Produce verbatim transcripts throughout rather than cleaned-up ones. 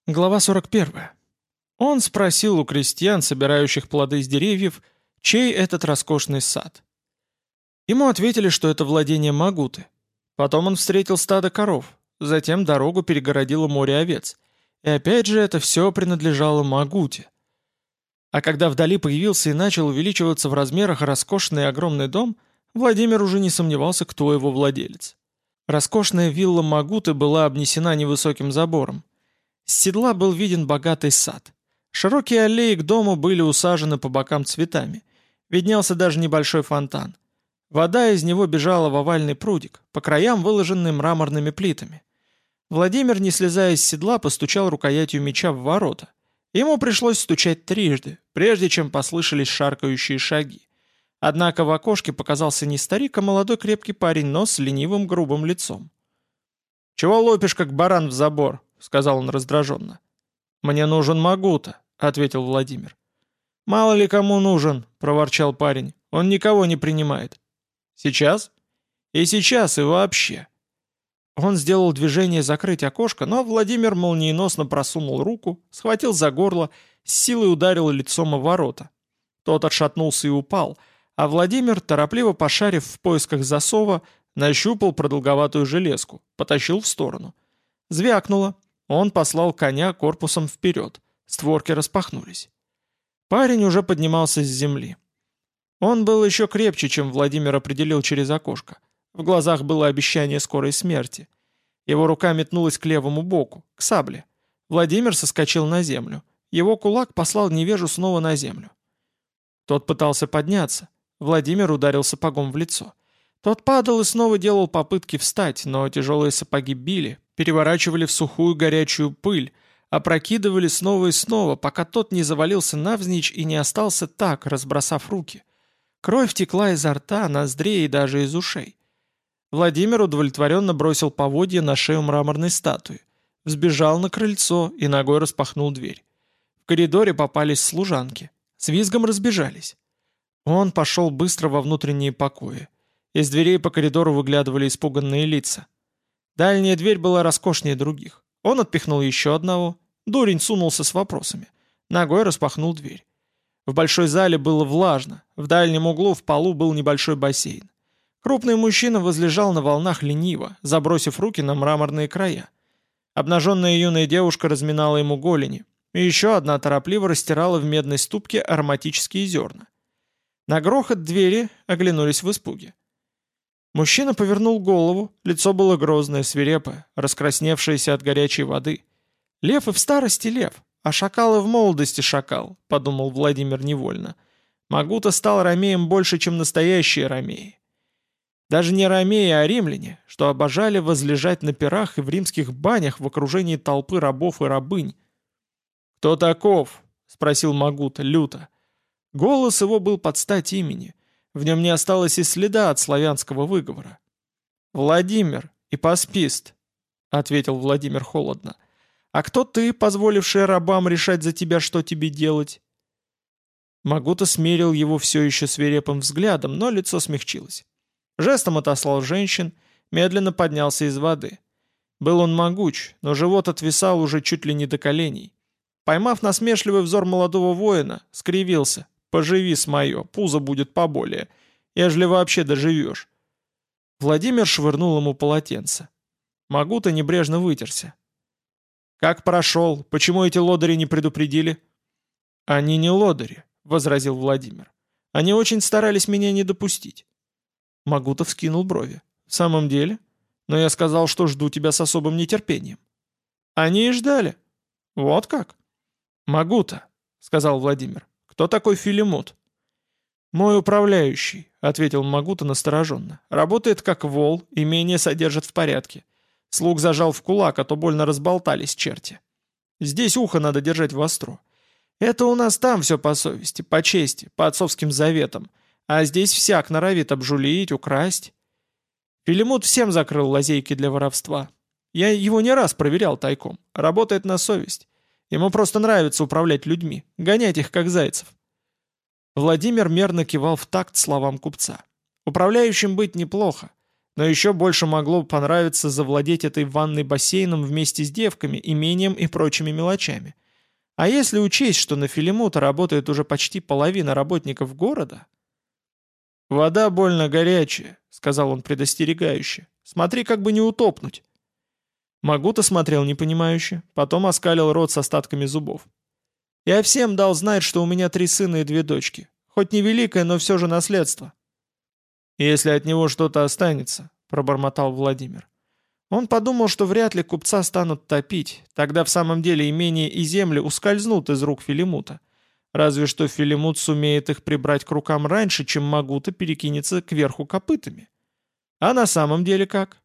Глава сорок первая. Он спросил у крестьян, собирающих плоды с деревьев, чей этот роскошный сад. Ему ответили, что это владение Магуты. Потом он встретил стадо коров, затем дорогу перегородило море овец. И опять же это все принадлежало Магуте. А когда вдали появился и начал увеличиваться в размерах роскошный и огромный дом, Владимир уже не сомневался, кто его владелец. Роскошная вилла Магуты была обнесена невысоким забором. С седла был виден богатый сад. Широкие аллеи к дому были усажены по бокам цветами. Виднелся даже небольшой фонтан. Вода из него бежала в овальный прудик, по краям выложенный мраморными плитами. Владимир, не слезая с седла, постучал рукоятью меча в ворота. Ему пришлось стучать трижды, прежде чем послышались шаркающие шаги. Однако в окошке показался не старик, а молодой крепкий парень, но с ленивым грубым лицом. «Чего лопишь, как баран в забор?» — сказал он раздраженно. «Мне нужен Магута», — ответил Владимир. «Мало ли кому нужен», — проворчал парень. «Он никого не принимает». «Сейчас?» «И сейчас, и вообще». Он сделал движение закрыть окошко, но Владимир молниеносно просунул руку, схватил за горло, с силой ударил лицом о ворота. Тот отшатнулся и упал, а Владимир, торопливо пошарив в поисках засова, нащупал продолговатую железку, потащил в сторону. Звякнуло. Он послал коня корпусом вперед. Створки распахнулись. Парень уже поднимался с земли. Он был еще крепче, чем Владимир определил через окошко. В глазах было обещание скорой смерти. Его рука метнулась к левому боку, к сабле. Владимир соскочил на землю. Его кулак послал невежу снова на землю. Тот пытался подняться. Владимир ударил сапогом в лицо. Тот падал и снова делал попытки встать, но тяжелые сапоги били, переворачивали в сухую горячую пыль, опрокидывали снова и снова, пока тот не завалился навзничь и не остался так, разбросав руки. Кровь текла изо рта, ноздрей и даже из ушей. Владимир удовлетворенно бросил поводья на шею мраморной статуи, взбежал на крыльцо и ногой распахнул дверь. В коридоре попались служанки, с визгом разбежались. Он пошел быстро во внутренние покои. Из дверей по коридору выглядывали испуганные лица. Дальняя дверь была роскошнее других. Он отпихнул еще одного. Дурень сунулся с вопросами. Ногой распахнул дверь. В большой зале было влажно. В дальнем углу в полу был небольшой бассейн. Крупный мужчина возлежал на волнах лениво, забросив руки на мраморные края. Обнаженная юная девушка разминала ему голени, и еще одна торопливо растирала в медной ступке ароматические зерна. На грохот двери оглянулись в испуге. Мужчина повернул голову, лицо было грозное, свирепое, раскрасневшееся от горячей воды. «Лев и в старости лев, а шакал и в молодости шакал», — подумал Владимир невольно. Магута стал ромеем больше, чем настоящие ромеи. Даже не ромеи, а римляне, что обожали возлежать на пирах и в римских банях в окружении толпы рабов и рабынь. «Кто таков?» — спросил Магута люто. Голос его был под стать имени. В нем не осталось и следа от славянского выговора. «Владимир, ипоспист», — ответил Владимир холодно. «А кто ты, позволивший рабам решать за тебя, что тебе делать?» Магута смерил его все еще свирепым взглядом, но лицо смягчилось. Жестом отослал женщин, медленно поднялся из воды. Был он могуч, но живот отвисал уже чуть ли не до коленей. Поймав насмешливый взор молодого воина, скривился. «Поживи с мое, пузо будет поболее, ежели вообще доживешь». Владимир швырнул ему полотенце. Магута небрежно вытерся. «Как прошел? Почему эти лодыри не предупредили?» «Они не лодыри», — возразил Владимир. «Они очень старались меня не допустить». Магута вскинул брови. «В самом деле? Но я сказал, что жду тебя с особым нетерпением». «Они и ждали». «Вот как?» «Магута», — сказал Владимир. «Кто такой Филимут?» «Мой управляющий», — ответил Магута настороженно. «Работает как вол, имение содержит в порядке. Слуг зажал в кулак, а то больно разболтались черти. Здесь ухо надо держать востро. Это у нас там все по совести, по чести, по отцовским заветам. А здесь всяк норовит обжулить, украсть. Филимут всем закрыл лазейки для воровства. Я его не раз проверял тайком. Работает на совесть. Ему просто нравится управлять людьми, гонять их как зайцев». Владимир мерно кивал в такт словам купца. «Управляющим быть неплохо. Но еще больше могло понравиться завладеть этой ванной бассейном вместе с девками, имением и прочими мелочами. А если учесть, что на Филимута работает уже почти половина работников города... «Вода больно горячая», — сказал он предостерегающе. «Смотри, как бы не утопнуть». Магута смотрел непонимающе, потом оскалил рот с остатками зубов. «Я всем дал знать, что у меня три сына и две дочки. Хоть не великое, но все же наследство». «Если от него что-то останется», — пробормотал Владимир. Он подумал, что вряд ли купца станут топить, тогда в самом деле имение и земли ускользнут из рук Филимута. Разве что Филимут сумеет их прибрать к рукам раньше, чем Магута перекинется кверху копытами. А на самом деле как?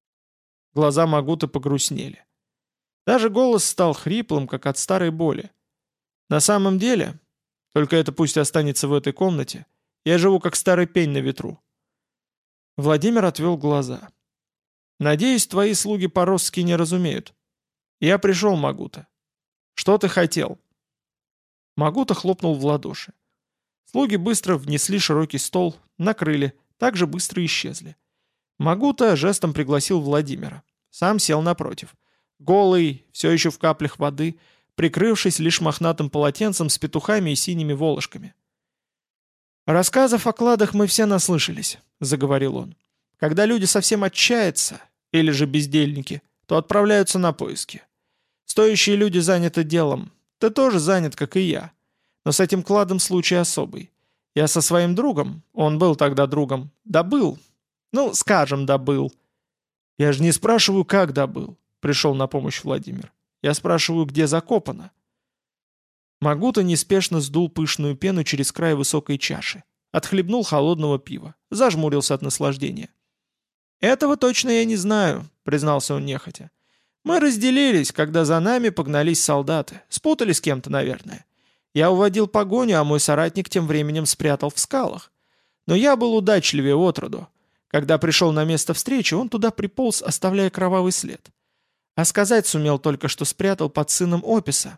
Глаза Магуты погрустнели. Даже голос стал хриплым, как от старой боли. На самом деле, только это пусть останется в этой комнате, я живу как старый пень на ветру. Владимир отвел глаза. «Надеюсь, твои слуги по-росски не разумеют. Я пришел, Магута. Что ты хотел?» Магута хлопнул в ладоши. Слуги быстро внесли широкий стол, накрыли, так же быстро исчезли. Магута жестом пригласил Владимира. Сам сел напротив. Голый, все еще в каплях воды, прикрывшись лишь мохнатым полотенцем с петухами и синими волошками. «Рассказов о кладах мы все наслышались», — заговорил он. «Когда люди совсем отчаятся, или же бездельники, то отправляются на поиски. Стоящие люди заняты делом. Ты тоже занят, как и я. Но с этим кладом случай особый. Я со своим другом, он был тогда другом, добыл. Ну, скажем, добыл. Я же не спрашиваю, как добыл», — пришел на помощь Владимир. «Я спрашиваю, где закопано». Магута неспешно сдул пышную пену через край высокой чаши. Отхлебнул холодного пива. Зажмурился от наслаждения. «Этого точно я не знаю», — признался он нехотя. «Мы разделились, когда за нами погнались солдаты. Спутали с кем-то, наверное. Я уводил погоню, а мой соратник тем временем спрятал в скалах. Но я был удачливее отроду. Когда пришел на место встречи, он туда приполз, оставляя кровавый след. А сказать сумел только, что спрятал под сыном Описа».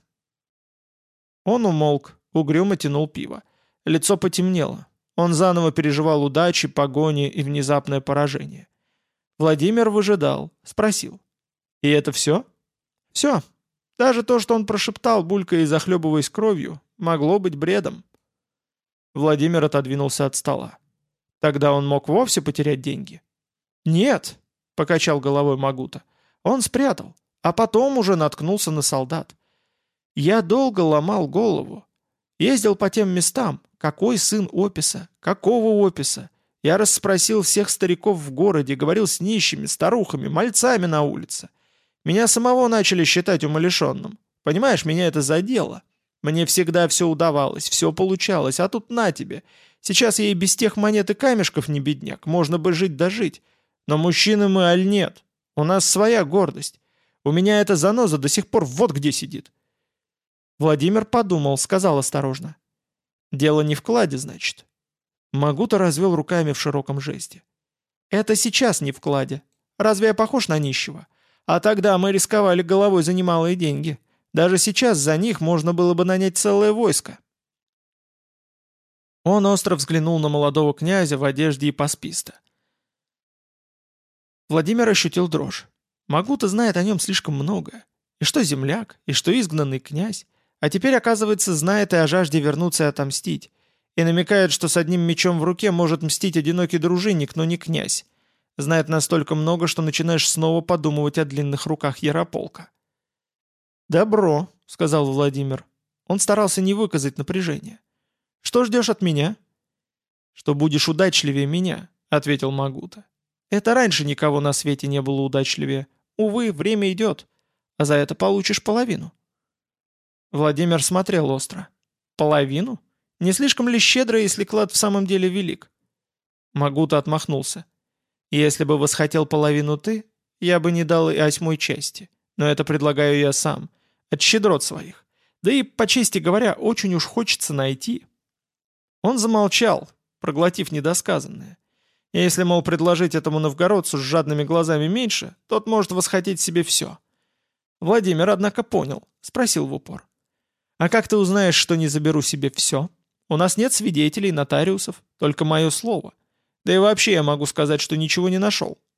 Он умолк, угрюмо тянул пиво. Лицо потемнело. Он заново переживал удачи, погони и внезапное поражение. Владимир выжидал, спросил. «И это все?» «Все. Даже то, что он прошептал, булькая и захлебываясь кровью, могло быть бредом». Владимир отодвинулся от стола. «Тогда он мог вовсе потерять деньги?» «Нет», — покачал головой Магута. «Он спрятал, а потом уже наткнулся на солдат. Я долго ломал голову. Ездил по тем местам, какой сын Описа, какого Описа. Я расспросил всех стариков в городе, говорил с нищими, старухами, мальцами на улице. Меня самого начали считать умалишенным. Понимаешь, меня это задело. Мне всегда все удавалось, все получалось, а тут на тебе. Сейчас я и без тех монет и камешков не бедняк, можно бы жить да жить. Но мужчины мы, аль нет? У нас своя гордость. У меня эта заноза до сих пор вот где сидит». Владимир подумал, сказал осторожно. «Дело не в кладе, значит?» Магута развел руками в широком жесте. «Это сейчас не в кладе. Разве я похож на нищего? А тогда мы рисковали головой за немалые деньги. Даже сейчас за них можно было бы нанять целое войско». Он остро взглянул на молодого князя в одежде и пасписта. Владимир ощутил дрожь. Магута знает о нем слишком многое. И что земляк, и что изгнанный князь. А теперь, оказывается, знает и о жажде вернуться и отомстить. И намекает, что с одним мечом в руке может мстить одинокий дружинник, но не князь. Знает настолько много, что начинаешь снова подумывать о длинных руках Ярополка. «Добро», — сказал Владимир. Он старался не выказать напряжения. «Что ждешь от меня?» «Что будешь удачливее меня», — ответил Магута. «Это раньше никого на свете не было удачливее. Увы, время идет, а за это получишь половину». Владимир смотрел остро. «Половину? Не слишком ли щедро, если клад в самом деле велик?» Магута отмахнулся. «Если бы восхотел половину ты, я бы не дал и восьмой части. Но это предлагаю я сам. От щедрот своих. Да и, по чести говоря, очень уж хочется найти». Он замолчал, проглотив недосказанное. Если, мол, предложить этому новгородцу с жадными глазами меньше, тот может восхотеть себе все. Владимир, однако, понял, спросил в упор. «А как ты узнаешь, что не заберу себе все? У нас нет свидетелей, нотариусов, только мое слово. Да и вообще я могу сказать, что ничего не нашел.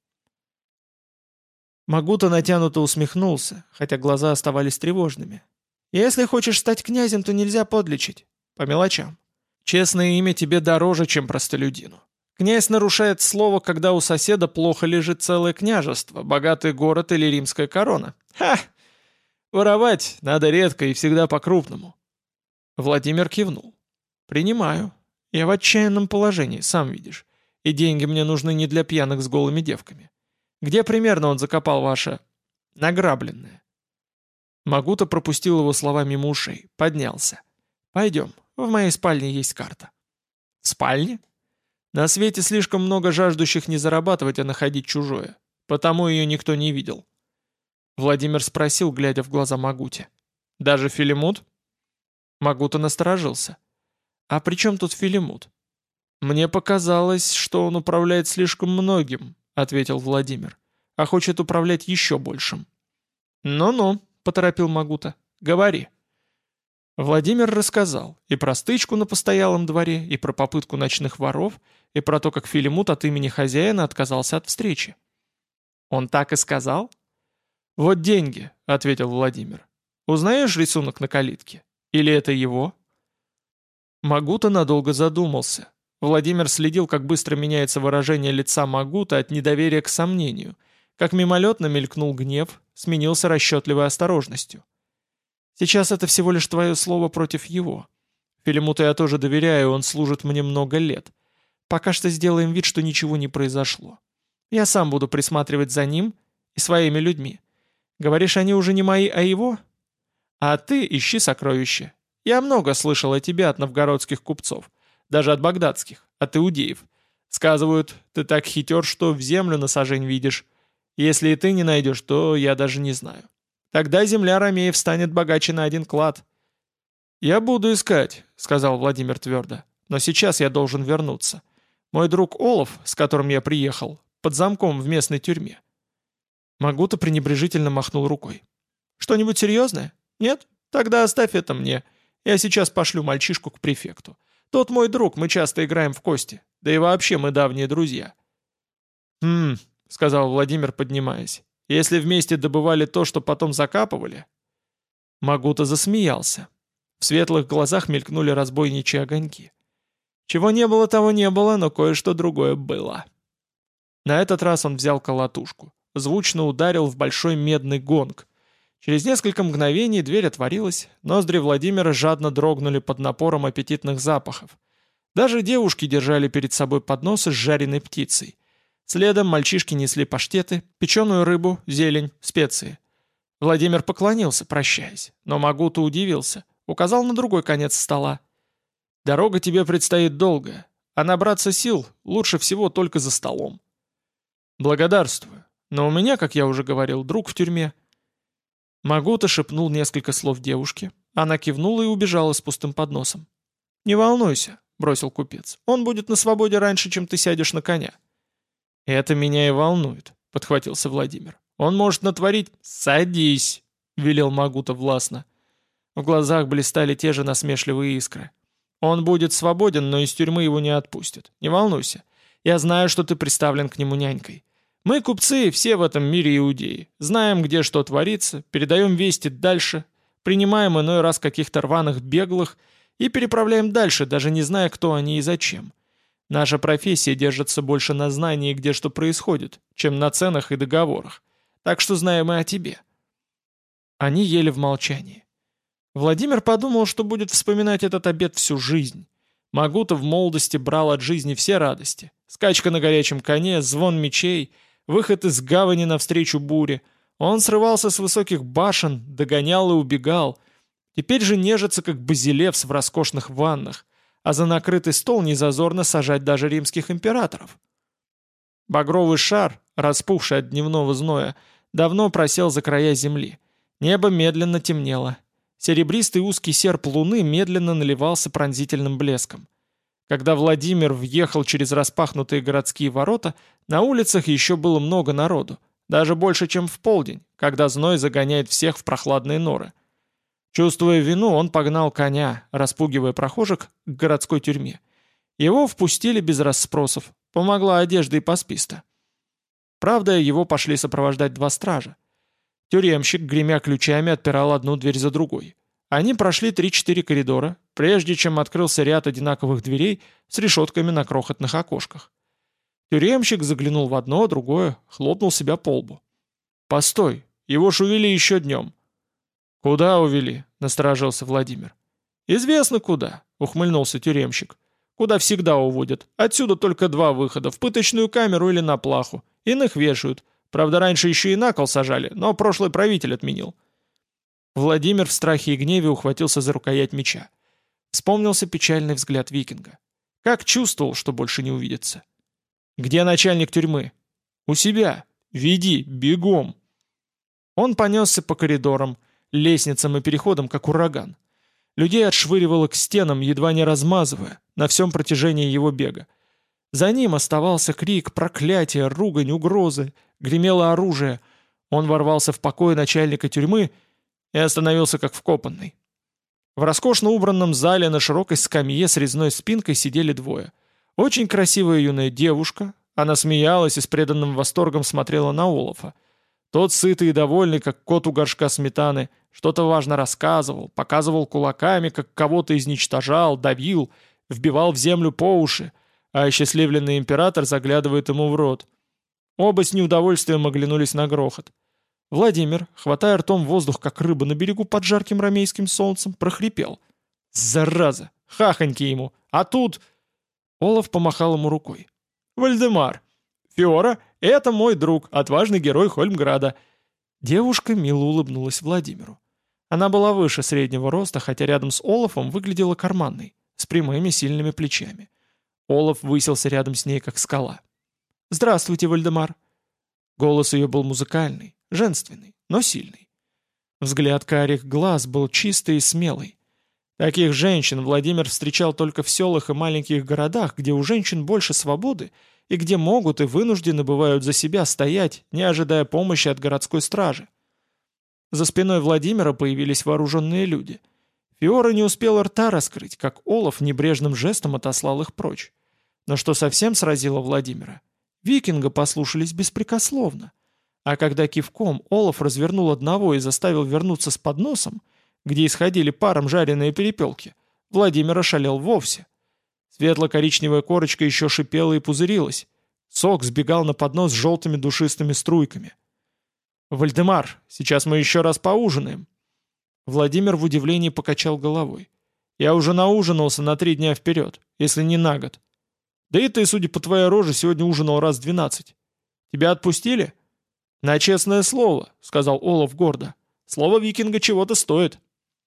Магута натянуто усмехнулся, хотя глаза оставались тревожными. «Если хочешь стать князем, то нельзя подлечить. По мелочам. Честное имя тебе дороже, чем простолюдину. Князь нарушает слово, когда у соседа плохо лежит целое княжество, богатый город или римская корона. Ха! Воровать надо редко и всегда по-крупному». Владимир кивнул. «Принимаю. Я в отчаянном положении, сам видишь. И деньги мне нужны не для пьяных с голыми девками. Где примерно он закопал ваше... награбленное?» Магута пропустил его слова мимо ушей, поднялся. «Пойдем, в моей спальне есть карта». «В спальне?» «На свете слишком много жаждущих не зарабатывать, а находить чужое. Потому ее никто не видел». Владимир спросил, глядя в глаза Магуте. «Даже Филимут?» Магута насторожился. «А при чем тут Филимут?» «Мне показалось, что он управляет слишком многим», — ответил Владимир, «а хочет управлять еще большим». «Ну-ну», — поторопил Магута, — «говори». Владимир рассказал и про стычку на постоялом дворе, и про попытку ночных воров, и про то, как Филимут от имени хозяина отказался от встречи. «Он так и сказал?» «Вот деньги», — ответил Владимир. «Узнаешь рисунок на калитке? Или это его?» Магута надолго задумался. Владимир следил, как быстро меняется выражение лица Магута от недоверия к сомнению, как мимолетно мелькнул гнев, сменился расчетливой осторожностью. «Сейчас это всего лишь твое слово против его. Филимуту я тоже доверяю, он служит мне много лет. Пока что сделаем вид, что ничего не произошло. Я сам буду присматривать за ним и своими людьми. Говоришь, они уже не мои, а его? А ты ищи сокровища. Я много слышал о тебе от новгородских купцов, даже от багдадских, от иудеев. Сказывают, ты так хитер, что в землю на сажень видишь. Если и ты не найдешь, то я даже не знаю. Тогда земля ромеев станет богаче на один клад». «Я буду искать», — сказал Владимир твердо. «Но сейчас я должен вернуться. Мой друг Олаф, с которым я приехал, под замком в местной тюрьме». Магута пренебрежительно махнул рукой. «Что-нибудь серьезное? Нет? Тогда оставь это мне. Я сейчас пошлю мальчишку к префекту. Тот мой друг, мы часто играем в кости. Да и вообще мы давние друзья». «Хм», — сказал Владимир, поднимаясь. «Если вместе добывали то, что потом закапывали...» Магута засмеялся. В светлых глазах мелькнули разбойничьи огоньки. Чего не было, того не было, но кое-что другое было. На этот раз он взял колотушку. Звучно ударил в большой медный гонг. Через несколько мгновений дверь отворилась, ноздри Владимира жадно дрогнули под напором аппетитных запахов. Даже девушки держали перед собой подносы с жареной птицей. Следом мальчишки несли паштеты, печеную рыбу, зелень, специи. Владимир поклонился, прощаясь, но Магута удивился, указал на другой конец стола. «Дорога тебе предстоит долгая, а набраться сил лучше всего только за столом». «Благодарствую, но у меня, как я уже говорил, друг в тюрьме». Магута шепнул несколько слов девушке, она кивнула и убежала с пустым подносом. «Не волнуйся», — бросил купец, — «он будет на свободе раньше, чем ты сядешь на коня». «Это меня и волнует», — подхватился Владимир. «Он может натворить...» «Садись», — велел Магута властно. В глазах блистали те же насмешливые искры. «Он будет свободен, но из тюрьмы его не отпустят. Не волнуйся. Я знаю, что ты приставлен к нему нянькой. Мы, купцы, все в этом мире иудеи. Знаем, где что творится, передаем вести дальше, принимаем иной раз каких-то рваных беглых и переправляем дальше, даже не зная, кто они и зачем. Наша профессия держится больше на знании, где что происходит, чем на ценах и договорах. Так что знаем и о тебе». Они ели в молчании. Владимир подумал, что будет вспоминать этот обед всю жизнь. Магута в молодости брал от жизни все радости. Скачка на горячем коне, звон мечей, выход из гавани навстречу буре. Он срывался с высоких башен, догонял и убегал. Теперь же нежится, как базилевс в роскошных ваннах, а за накрытый стол незазорно сажать даже римских императоров. Багровый шар, распухший от дневного зноя, давно просел за края земли. Небо медленно темнело. Серебристый узкий серп луны медленно наливался пронзительным блеском. Когда Владимир въехал через распахнутые городские ворота, на улицах еще было много народу, даже больше, чем в полдень, когда зной загоняет всех в прохладные норы. Чувствуя вину, он погнал коня, распугивая прохожих, к городской тюрьме. Его впустили без расспросов, помогла одежда и посписта. Правда, его пошли сопровождать два стража. Тюремщик, гремя ключами, отпирал одну дверь за другой. Они прошли три-четыре коридора, прежде чем открылся ряд одинаковых дверей с решетками на крохотных окошках. Тюремщик заглянул в одно, другое, хлопнул себя по лбу. «Постой, его ж увели еще днем». «Куда увели?» — насторожился Владимир. «Известно куда», — ухмыльнулся тюремщик. «Куда всегда уводят. Отсюда только два выхода — в пыточную камеру или на плаху. Иных вешают. Правда, раньше еще и на кол сажали, но прошлый правитель отменил». Владимир в страхе и гневе ухватился за рукоять меча. Вспомнился печальный взгляд викинга. Как чувствовал, что больше не увидится. «Где начальник тюрьмы?» «У себя. Веди, бегом!» Он понесся по коридорам, лестницам и переходам, как ураган. Людей отшвыривало к стенам, едва не размазывая, на всем протяжении его бега. За ним оставался крик, проклятие, ругань, угрозы, гремело оружие. Он ворвался в покой начальника тюрьмы и остановился как вкопанный. В роскошно убранном зале на широкой скамье с резной спинкой сидели двое. Очень красивая юная девушка, она смеялась и с преданным восторгом смотрела на Олафа. Тот, сытый и довольный, как кот у горшка сметаны, что-то важно рассказывал, показывал кулаками, как кого-то изничтожал, давил, вбивал в землю по уши, а осчастливленный император заглядывает ему в рот. Оба с неудовольствием оглянулись на грохот. Владимир, хватая ртом воздух, как рыба на берегу под жарким ромейским солнцем, прохрипел. «Зараза! Хахоньки ему! А тут...» Олаф помахал ему рукой. «Вальдемар! Фиора, это мой друг, отважный герой Хольмграда!» Девушка мило улыбнулась Владимиру. Она была выше среднего роста, хотя рядом с Олафом выглядела карманной, с прямыми сильными плечами. Олаф высился рядом с ней, как скала. «Здравствуйте, Вальдемар!» Голос ее был музыкальный, женственный, но сильный. Взгляд карих глаз был чистый и смелый. Таких женщин Владимир встречал только в селах и маленьких городах, где у женщин больше свободы и где могут и вынуждены бывают за себя стоять, не ожидая помощи от городской стражи. За спиной Владимира появились вооруженные люди. Фиора не успела рта раскрыть, как Олаф небрежным жестом отослал их прочь. Но что совсем сразило Владимира? Викинга послушались беспрекословно. А когда кивком Олаф развернул одного и заставил вернуться с подносом, где исходили паром жареные перепелки, Владимир ошалел вовсе. Светло-коричневая корочка еще шипела и пузырилась. Сок сбегал на поднос с желтыми душистыми струйками. «Вальдемар, сейчас мы еще раз поужинаем». Владимир в удивлении покачал головой. «Я уже наужинался на три дня вперед, если не на год. Да и ты, судя по твоей роже, сегодня ужинал раз двенадцать. Тебя отпустили?» «На честное слово», — сказал Олаф гордо. «Слово викинга чего-то стоит».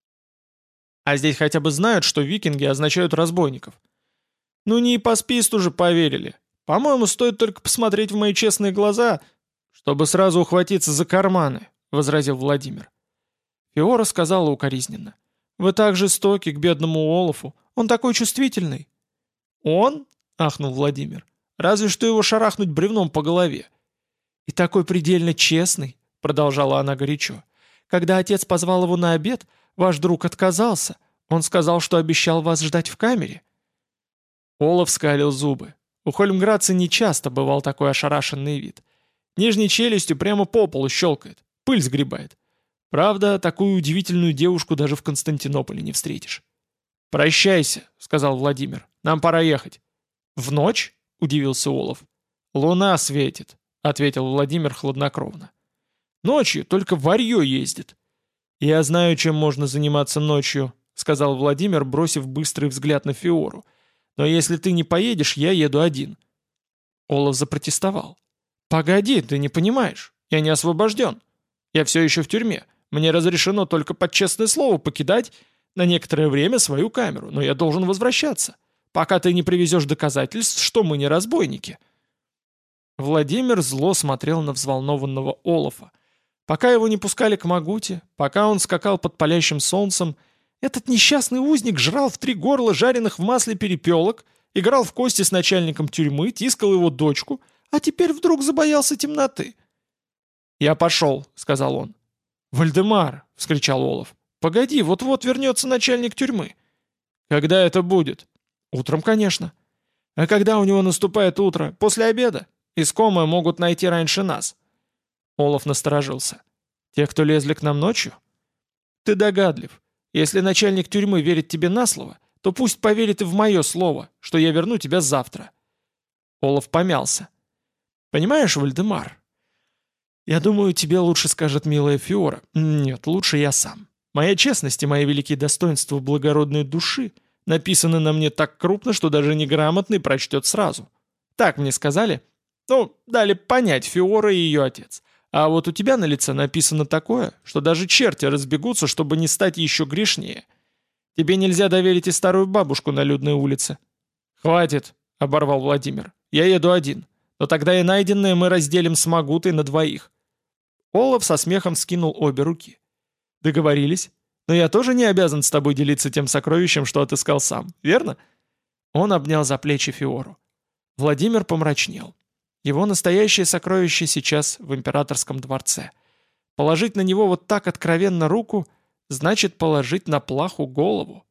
«А здесь хотя бы знают, что викинги означают разбойников». «Ну не и по списту же поверили. По-моему, стоит только посмотреть в мои честные глаза, чтобы сразу ухватиться за карманы», — возразил Владимир. Фиора сказала укоризненно. «Вы так жестоки к бедному Олафу. Он такой чувствительный». «Он?» — ахнул Владимир. «Разве что его шарахнуть бревном по голове». «И такой предельно честный», — продолжала она горячо. «Когда отец позвал его на обед, ваш друг отказался. Он сказал, что обещал вас ждать в камере». Олаф скалил зубы. У хольмградца нечасто бывал такой ошарашенный вид. Нижней челюстью прямо по полу щелкает, пыль сгребает. Правда, такую удивительную девушку даже в Константинополе не встретишь. «Прощайся», — сказал Владимир, — «нам пора ехать». «В ночь?» — удивился Олаф. «Луна светит», — ответил Владимир хладнокровно. «Ночью только варьё ездит». «Я знаю, чем можно заниматься ночью», — сказал Владимир, бросив быстрый взгляд на Фиору. «Но если ты не поедешь, я еду один». Олаф запротестовал. «Погоди, ты не понимаешь. Я не освобожден. Я все еще в тюрьме. Мне разрешено только под честное слово покидать на некоторое время свою камеру, но я должен возвращаться, пока ты не привезешь доказательств, что мы не разбойники». Владимир зло смотрел на взволнованного Олафа. Пока его не пускали к Магуте, пока он скакал под палящим солнцем, этот несчастный узник жрал в три горла жареных в масле перепелок, играл в кости с начальником тюрьмы, тискал его дочку, а теперь вдруг забоялся темноты. «Я пошел», — сказал он. «Вальдемар!» — вскричал Олаф. «Погоди, вот-вот вернется начальник тюрьмы». «Когда это будет?» «Утром, конечно». «А когда у него наступает утро? После обеда? Искомые могут найти раньше нас». Олаф насторожился. «Те, кто лезли к нам ночью?» «Ты догадлив. Если начальник тюрьмы верит тебе на слово, то пусть поверит и в мое слово, что я верну тебя завтра». Олаф помялся. «Понимаешь, Вальдемар, я думаю, тебе лучше скажет милая Фиора. Нет, лучше я сам. Моя честность и мои великие достоинства благородной души написаны на мне так крупно, что даже неграмотный прочтет сразу. Так мне сказали. Ну, дали понять Фиора и ее отец. А вот у тебя на лице написано такое, что даже черти разбегутся, чтобы не стать еще грешнее. Тебе нельзя доверить и старую бабушку на людной улице». «Хватит», — оборвал Владимир. «Я еду один. Но тогда и найденное мы разделим с Магутой на двоих». Олаф со смехом скинул обе руки. «Договорились? Но я тоже не обязан с тобой делиться тем сокровищем, что отыскал сам, верно?» Он обнял за плечи Фиору. Владимир помрачнел. Его настоящее сокровище сейчас в императорском дворце. Положить на него вот так откровенно руку — значит положить на плаху голову.